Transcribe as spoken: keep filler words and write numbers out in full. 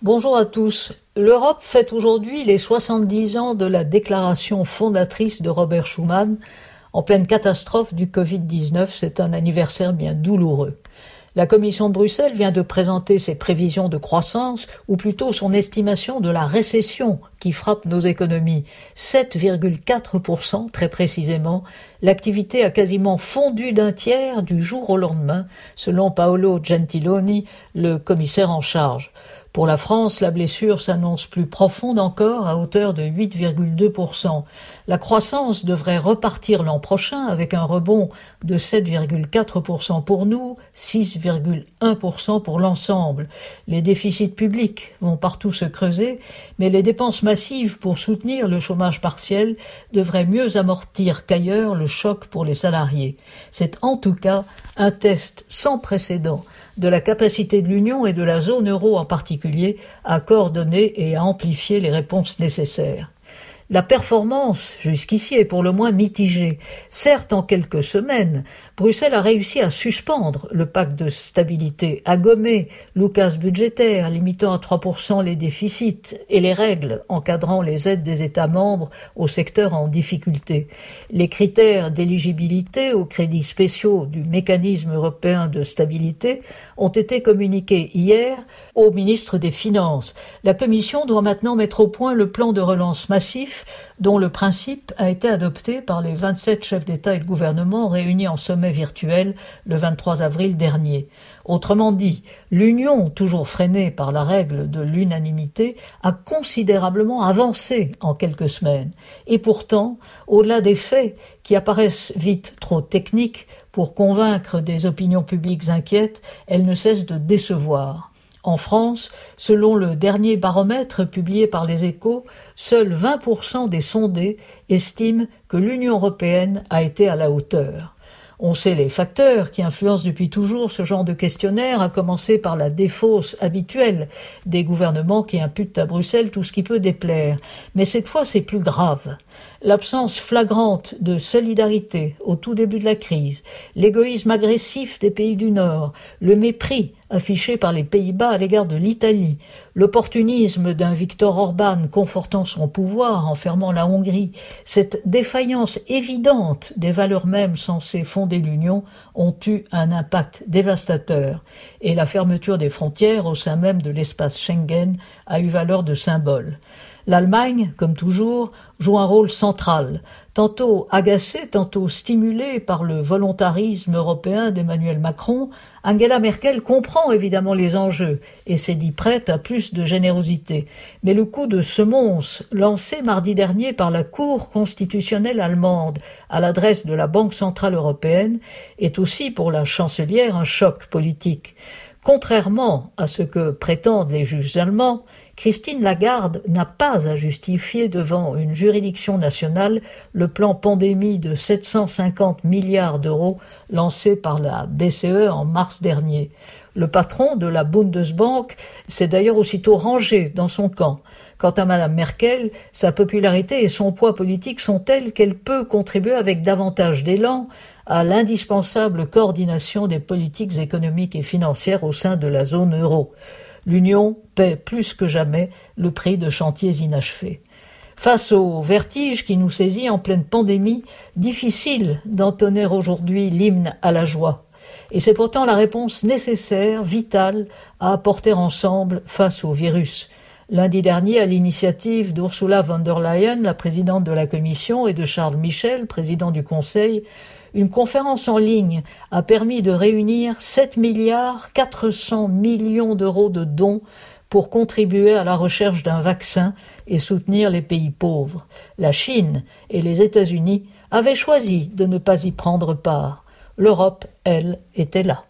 Bonjour à tous. L'Europe fête aujourd'hui les soixante-dix ans de la déclaration fondatrice de Robert Schuman. En pleine catastrophe du covid dix-neuf, c'est un anniversaire bien douloureux. La Commission de Bruxelles vient de présenter ses prévisions de croissance, ou plutôt son estimation de la récession qui frappe nos économies. sept virgule quatre pour cent très précisément. L'activité a quasiment fondu d'un tiers du jour au lendemain, selon Paolo Gentiloni, le commissaire en charge. Pour la France, la blessure s'annonce plus profonde encore, à hauteur de huit virgule deux pour cent. La croissance devrait repartir l'an prochain avec un rebond de sept virgule quatre pour cent pour nous, six virgule un pour cent pour l'ensemble. Les déficits publics vont partout se creuser, mais les dépenses massives pour soutenir le chômage partiel devraient mieux amortir qu'ailleurs le choc pour les salariés. C'est en tout cas un test sans précédent de la capacité de l'Union et de la zone euro en particulier à coordonner et à amplifier les réponses nécessaires. La performance, jusqu'ici, est pour le moins mitigée. Certes, en quelques semaines, Bruxelles a réussi à suspendre le pacte de stabilité, à gommer l'oukase budgétaire, limitant à trois pour cent les déficits et les règles encadrant les aides des États membres aux secteurs en difficulté. Les critères d'éligibilité aux crédits spéciaux du mécanisme européen de stabilité ont été communiqués hier au ministre des Finances. La Commission doit maintenant mettre au point le plan de relance massif dont le principe a été adopté par les vingt-sept chefs d'État et de gouvernement réunis en sommet virtuel le vingt-trois avril dernier. Autrement dit, l'Union, toujours freinée par la règle de l'unanimité, a considérablement avancé en quelques semaines. Et pourtant, au-delà des faits qui apparaissent vite trop techniques pour convaincre des opinions publiques inquiètes, elle ne cesse de décevoir. En France, selon le dernier baromètre publié par les Échos, seuls vingt pour cent des sondés estiment que l'Union européenne a été à la hauteur. On sait les facteurs qui influencent depuis toujours ce genre de questionnaire, à commencer par la défausse habituelle des gouvernements qui imputent à Bruxelles tout ce qui peut déplaire. Mais cette fois, c'est plus grave. L'absence flagrante de solidarité au tout début de la crise, l'égoïsme agressif des pays du Nord, le mépris affiché par les Pays-Bas à l'égard de l'Italie, l'opportunisme d'un Viktor Orban confortant son pouvoir en fermant la Hongrie, cette défaillance évidente des valeurs mêmes censées fonder l'Union ont eu un impact dévastateur. Et la fermeture des frontières au sein même de l'espace Schengen a eu valeur de symbole. L'Allemagne, comme toujours, joue un rôle central, tantôt agacée, tantôt stimulée par le volontarisme européen d'Emmanuel Macron. Angela Merkel comprend évidemment les enjeux et s'est dit prête à plus de générosité. Mais le coup de semonce lancé mardi dernier par la Cour constitutionnelle allemande à l'adresse de la Banque centrale européenne est aussi pour la chancelière un choc politique. Contrairement à ce que prétendent les juges allemands, Christine Lagarde n'a pas à justifier devant une juridiction nationale le plan pandémie de sept cent cinquante milliards d'euros lancé par la B C E en mars dernier. Le patron de la Bundesbank s'est d'ailleurs aussitôt rangé dans son camp. Quant à Madame Merkel, sa popularité et son poids politique sont tels qu'elle peut contribuer avec davantage d'élan à l'indispensable coordination des politiques économiques et financières au sein de la zone euro. L'Union paie plus que jamais le prix de chantiers inachevés. Face au vertige qui nous saisit en pleine pandémie, difficile d'entonner aujourd'hui l'hymne à la joie. Et c'est pourtant la réponse nécessaire, vitale, à apporter ensemble face au virus. Lundi dernier, à l'initiative d'Ursula von der Leyen, la présidente de la Commission, et de Charles Michel, président du Conseil, une conférence en ligne a permis de réunir sept milliards quatre cents millions d'euros de dons pour contribuer à la recherche d'un vaccin et soutenir les pays pauvres. La Chine et les États-Unis avaient choisi de ne pas y prendre part. L'Europe, elle, était là.